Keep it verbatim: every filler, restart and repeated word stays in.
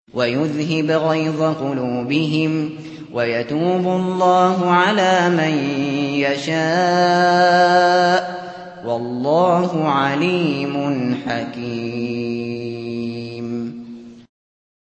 وَيُذْهِبْ غَيْظَ قُلُوبِهِمْ وَيَتُوبُ اللَّهُ عَلَىٰ مَن يَشَاءُ ۗ وَاللَّهُ عَلِيمٌ حَكِيمٌ.